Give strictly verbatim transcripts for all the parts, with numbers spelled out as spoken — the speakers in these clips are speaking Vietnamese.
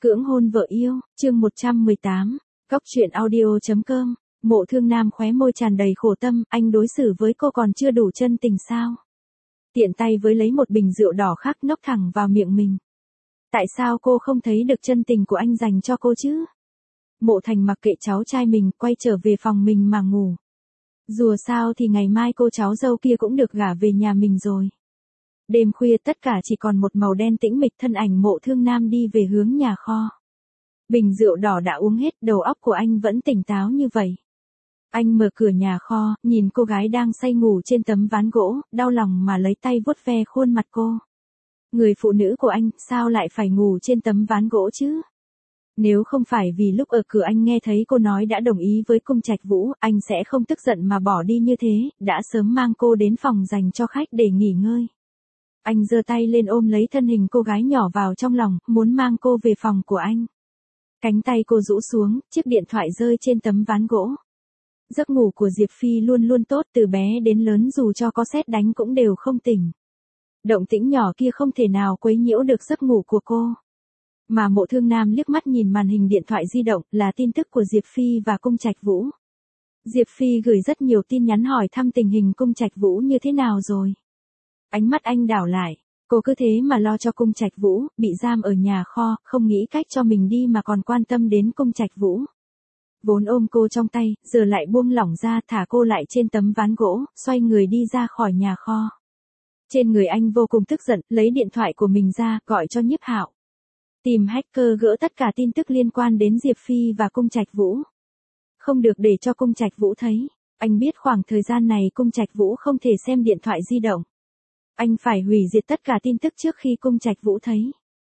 Cưỡng hôn vợ yêu, chương một trăm mười tám, Cóc truyện audio.com, Mộ Thương Nam khóe môi tràn đầy khổ tâm, anh đối xử với cô còn chưa đủ chân tình sao? Tiện tay với lấy một bình rượu đỏ khác nốc thẳng vào miệng mình. Tại sao cô không thấy được chân tình của anh dành cho cô chứ? Mộ Thành mặc kệ cháu trai mình, quay trở về phòng mình mà ngủ. Dù sao thì ngày mai cô cháu dâu kia cũng được gả về nhà mình rồi. Đêm khuya tất cả chỉ còn một màu đen tĩnh mịch, thân ảnh Mộ Thương Nam đi về hướng nhà kho. Bình rượu đỏ đã uống hết, đầu óc của anh vẫn tỉnh táo như vậy. Anh mở cửa nhà kho, nhìn cô gái đang say ngủ trên tấm ván gỗ, đau lòng mà lấy tay vuốt ve khuôn mặt cô. Người phụ nữ của anh, sao lại phải ngủ trên tấm ván gỗ chứ? Nếu không phải vì lúc ở cửa anh nghe thấy cô nói đã đồng ý với Cung Trạch Vũ, anh sẽ không tức giận mà bỏ đi như thế, đã sớm mang cô đến phòng dành cho khách để nghỉ ngơi. Anh giơ tay lên ôm lấy thân hình cô gái nhỏ vào trong lòng, muốn mang cô về phòng của anh. Cánh tay cô rũ xuống, chiếc điện thoại rơi trên tấm ván gỗ. Giấc ngủ của Diệp Phi luôn luôn tốt, từ bé đến lớn dù cho có sét đánh cũng đều không tỉnh. Động tĩnh nhỏ kia không thể nào quấy nhiễu được giấc ngủ của cô. Mà Mộ Thương Nam liếc mắt nhìn màn hình điện thoại di động, là tin tức của Diệp Phi và Cung Trạch Vũ. Diệp Phi gửi rất nhiều tin nhắn hỏi thăm tình hình Cung Trạch Vũ như thế nào rồi. Ánh mắt anh đảo lại, cô cứ thế mà lo cho Cung Trạch Vũ, bị giam ở nhà kho, không nghĩ cách cho mình đi mà còn quan tâm đến Cung Trạch Vũ. Vốn ôm cô trong tay, giờ lại buông lỏng ra, thả cô lại trên tấm ván gỗ, xoay người đi ra khỏi nhà kho. Trên người anh vô cùng tức giận, lấy điện thoại của mình ra, gọi cho Nhiếp Hạo. Tìm hacker gỡ tất cả tin tức liên quan đến Diệp Phi và Cung Trạch Vũ. Không được để cho Cung Trạch Vũ thấy. Anh biết khoảng thời gian này Cung Trạch Vũ không thể xem điện thoại di động. Anh phải hủy diệt tất cả tin tức trước khi Cung Trạch Vũ thấy.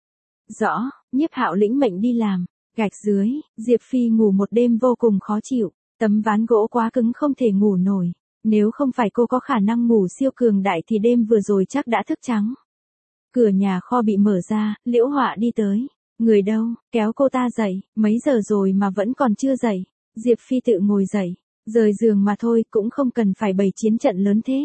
Rõ, Nhiếp Hạo lĩnh mệnh đi làm. Gạch dưới, Diệp Phi ngủ một đêm vô cùng khó chịu. Tấm ván gỗ quá cứng không thể ngủ nổi. Nếu không phải cô có khả năng ngủ siêu cường đại thì đêm vừa rồi chắc đã thức trắng. Cửa nhà kho bị mở ra, Liễu Họa đi tới. Người đâu, kéo cô ta dậy, mấy giờ rồi mà vẫn còn chưa dậy. Diệp Phi tự ngồi dậy, rời giường mà thôi, cũng không cần phải bày chiến trận lớn thế.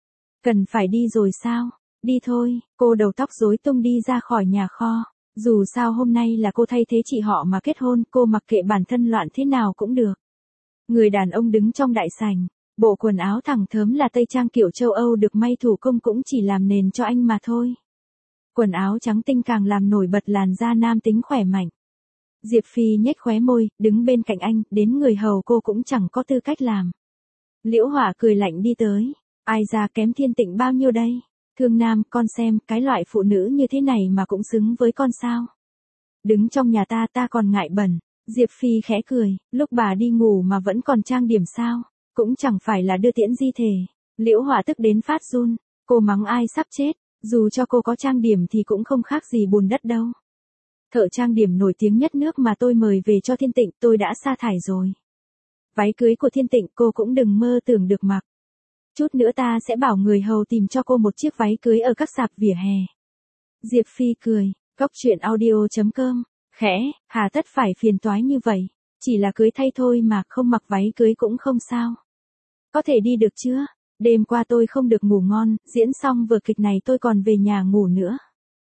Cần phải đi rồi sao? Đi thôi, cô đầu tóc rối tung đi ra khỏi nhà kho. Dù sao hôm nay là cô thay thế chị họ mà kết hôn, cô mặc kệ bản thân loạn thế nào cũng được. Người đàn ông đứng trong đại sảnh, bộ quần áo thẳng thớm là tây trang kiểu châu Âu được may thủ công, cũng chỉ làm nền cho anh mà thôi. Quần áo trắng tinh càng làm nổi bật làn da nam tính khỏe mạnh. Diệp Phi nhếch khóe môi, đứng bên cạnh anh, đến người hầu cô cũng chẳng có tư cách làm. Liễu Hỏa cười lạnh đi tới. Ai ra kém Thiên Tịnh bao nhiêu đây? Thương Nam, con xem, cái loại phụ nữ như thế này mà cũng xứng với con sao? Đứng trong nhà ta ta còn ngại bẩn. Diệp Phi khẽ cười, lúc bà đi ngủ mà vẫn còn trang điểm sao? Cũng chẳng phải là đưa tiễn di thể. Liễu Hỏa tức đến phát run. Cô mắng ai sắp chết, dù cho cô có trang điểm thì cũng không khác gì bùn đất đâu. Thợ trang điểm nổi tiếng nhất nước mà tôi mời về cho Thiên Tịnh tôi đã sa thải rồi. Váy cưới của Thiên Tịnh cô cũng đừng mơ tưởng được mặc. Chút nữa ta sẽ bảo người hầu tìm cho cô một chiếc váy cưới ở các sạp vỉa hè. Diệp Phi cười, Cóc truyện audio.com, khẽ, hà tất phải phiền toái như vậy, chỉ là cưới thay thôi mà, không mặc váy cưới cũng không sao. Có thể đi được chưa? Đêm qua tôi không được ngủ ngon, diễn xong vở kịch này tôi còn về nhà ngủ nữa.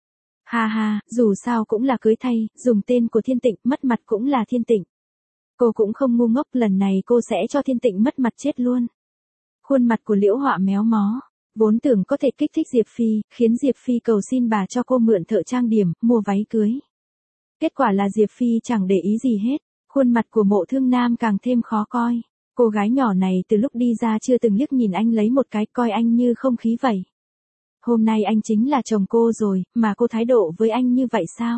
Ha ha, dù sao cũng là cưới thay, dùng tên của Thiên Tịnh, mất mặt cũng là Thiên Tịnh. Cô cũng không ngu ngốc, lần này cô sẽ cho Thiên Tịnh mất mặt chết luôn. Khuôn mặt của Liễu Họa méo mó, vốn tưởng có thể kích thích Diệp Phi, khiến Diệp Phi cầu xin bà cho cô mượn thợ trang điểm, mua váy cưới. Kết quả là Diệp Phi chẳng để ý gì hết, khuôn mặt của Mộ Thương Nam càng thêm khó coi. Cô gái nhỏ này từ lúc đi ra chưa từng liếc nhìn anh lấy một cái, coi anh như không khí vậy. Hôm nay anh chính là chồng cô rồi, mà cô thái độ với anh như vậy sao?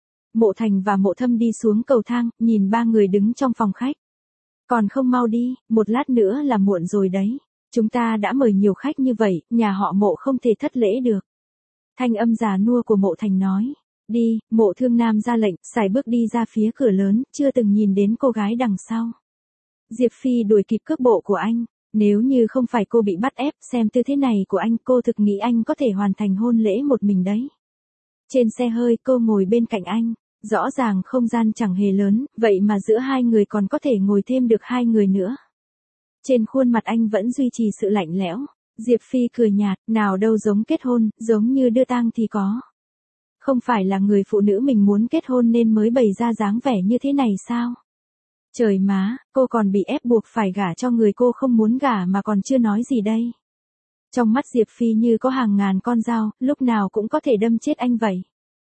Mộ Thành và Mộ Thâm đi xuống cầu thang, nhìn ba người đứng trong phòng khách. Còn không mau đi, một lát nữa là muộn rồi đấy. Chúng ta đã mời nhiều khách như vậy, nhà họ Mộ không thể thất lễ được. Thanh âm già nua của Mộ Thành nói. Đi, Mộ Thương Nam ra lệnh, sải bước đi ra phía cửa lớn, chưa từng nhìn đến cô gái đằng sau. Diệp Phi đuổi kịp cước bộ của anh. Nếu như không phải cô bị bắt ép, xem tư thế này của anh, cô thực nghĩ anh có thể hoàn thành hôn lễ một mình đấy. Trên xe hơi cô ngồi bên cạnh anh. Rõ ràng không gian chẳng hề lớn, vậy mà giữa hai người còn có thể ngồi thêm được hai người nữa. Trên khuôn mặt anh vẫn duy trì sự lạnh lẽo. Diệp Phi cười nhạt, nào đâu giống kết hôn, giống như đưa tang thì có. Không phải là người phụ nữ mình muốn kết hôn nên mới bày ra dáng vẻ như thế này sao? Trời má, cô còn bị ép buộc phải gả cho người cô không muốn gả mà còn chưa nói gì đây. Trong mắt Diệp Phi như có hàng ngàn con dao, lúc nào cũng có thể đâm chết anh vậy.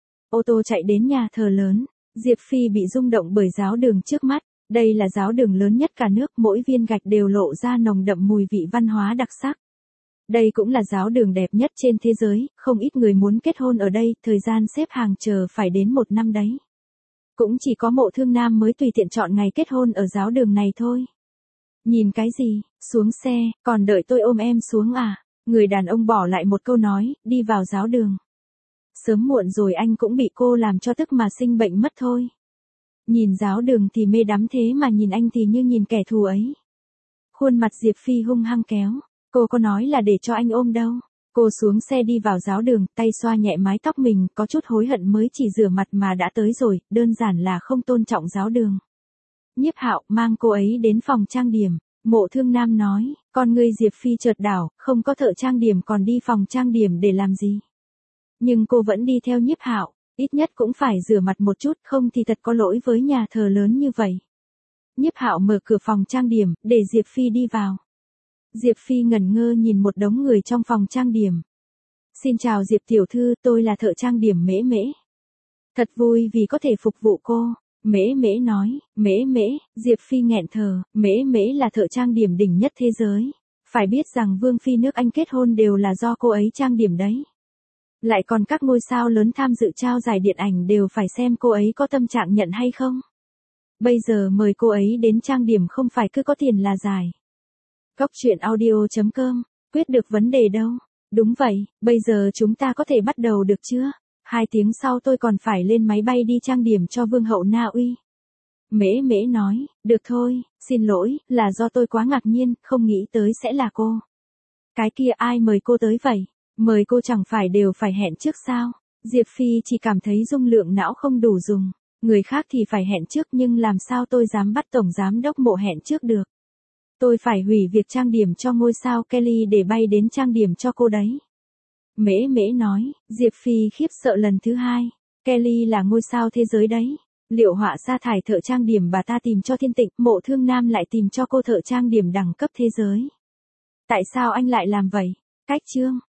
Ô tô chạy đến nhà thờ lớn, Diệp Phi bị rung động bởi giáo đường trước mắt. Đây là giáo đường lớn nhất cả nước, mỗi viên gạch đều lộ ra nồng đậm mùi vị văn hóa đặc sắc. Đây cũng là giáo đường đẹp nhất trên thế giới, không ít người muốn kết hôn ở đây, thời gian xếp hàng chờ phải đến một năm đấy. Cũng chỉ có Mộ Thương Nam mới tùy tiện chọn ngày kết hôn ở giáo đường này thôi. Nhìn cái gì, xuống xe, còn đợi tôi ôm em xuống à? Người đàn ông bỏ lại một câu nói, đi vào giáo đường. Sớm muộn rồi anh cũng bị cô làm cho tức mà sinh bệnh mất thôi. Nhìn giáo đường thì mê đắm thế mà nhìn anh thì như nhìn kẻ thù ấy. Khuôn mặt Diệp Phi hung hăng kéo. Cô có nói là để cho anh ôm đâu. Cô xuống xe đi vào giáo đường, tay xoa nhẹ mái tóc mình, có chút hối hận mới chỉ rửa mặt mà đã tới rồi, đơn giản là không tôn trọng giáo đường. Nhiếp Hạo mang cô ấy đến phòng trang điểm. Mộ Thương Nam nói, con ngươi Diệp Phi chợt đảo, không có thợ trang điểm còn đi phòng trang điểm để làm gì. Nhưng cô vẫn đi theo Nhiếp Hạo, ít nhất cũng phải rửa mặt một chút, không thì thật có lỗi với nhà thờ lớn như vậy. Nhiếp Hạo mở cửa phòng trang điểm, để Diệp Phi đi vào. Diệp Phi ngẩn ngơ nhìn một đống người trong phòng trang điểm. Xin chào Diệp tiểu thư, tôi là thợ trang điểm Mễ Mễ. Thật vui vì có thể phục vụ cô. Mễ Mễ nói, Mễ Mễ, Diệp Phi nghẹn thở, Mễ Mễ là thợ trang điểm đỉnh nhất thế giới. Phải biết rằng Vương Phi nước Anh kết hôn đều là do cô ấy trang điểm đấy. Lại còn các ngôi sao lớn tham dự trao giải điện ảnh đều phải xem cô ấy có tâm trạng nhận hay không. Bây giờ mời cô ấy đến trang điểm không phải cứ có tiền là giải. Góc truyện audio chấm com, quyết được vấn đề đâu. Đúng vậy, bây giờ chúng ta có thể bắt đầu được chưa? Hai tiếng sau tôi còn phải lên máy bay đi trang điểm cho Vương hậu Na Uy. Mễ Mễ nói, được thôi, xin lỗi, là do tôi quá ngạc nhiên, không nghĩ tới sẽ là cô. Cái kia ai mời cô tới vậy? Mời cô chẳng phải đều phải hẹn trước sao? Diệp Phi chỉ cảm thấy dung lượng não không đủ dùng. Người khác thì phải hẹn trước nhưng làm sao tôi dám bắt tổng giám đốc Mộ hẹn trước được. Tôi phải hủy việc trang điểm cho ngôi sao Kelly để bay đến trang điểm cho cô đấy. Mễ Mễ nói, Diệp Phi khiếp sợ lần thứ hai. Kelly là ngôi sao thế giới đấy. Liệu họa sa thải thợ trang điểm bà ta tìm cho Thiên Tịnh, Mộ Thương Nam lại tìm cho cô thợ trang điểm đẳng cấp thế giới. Tại sao anh lại làm vậy? Cách chương.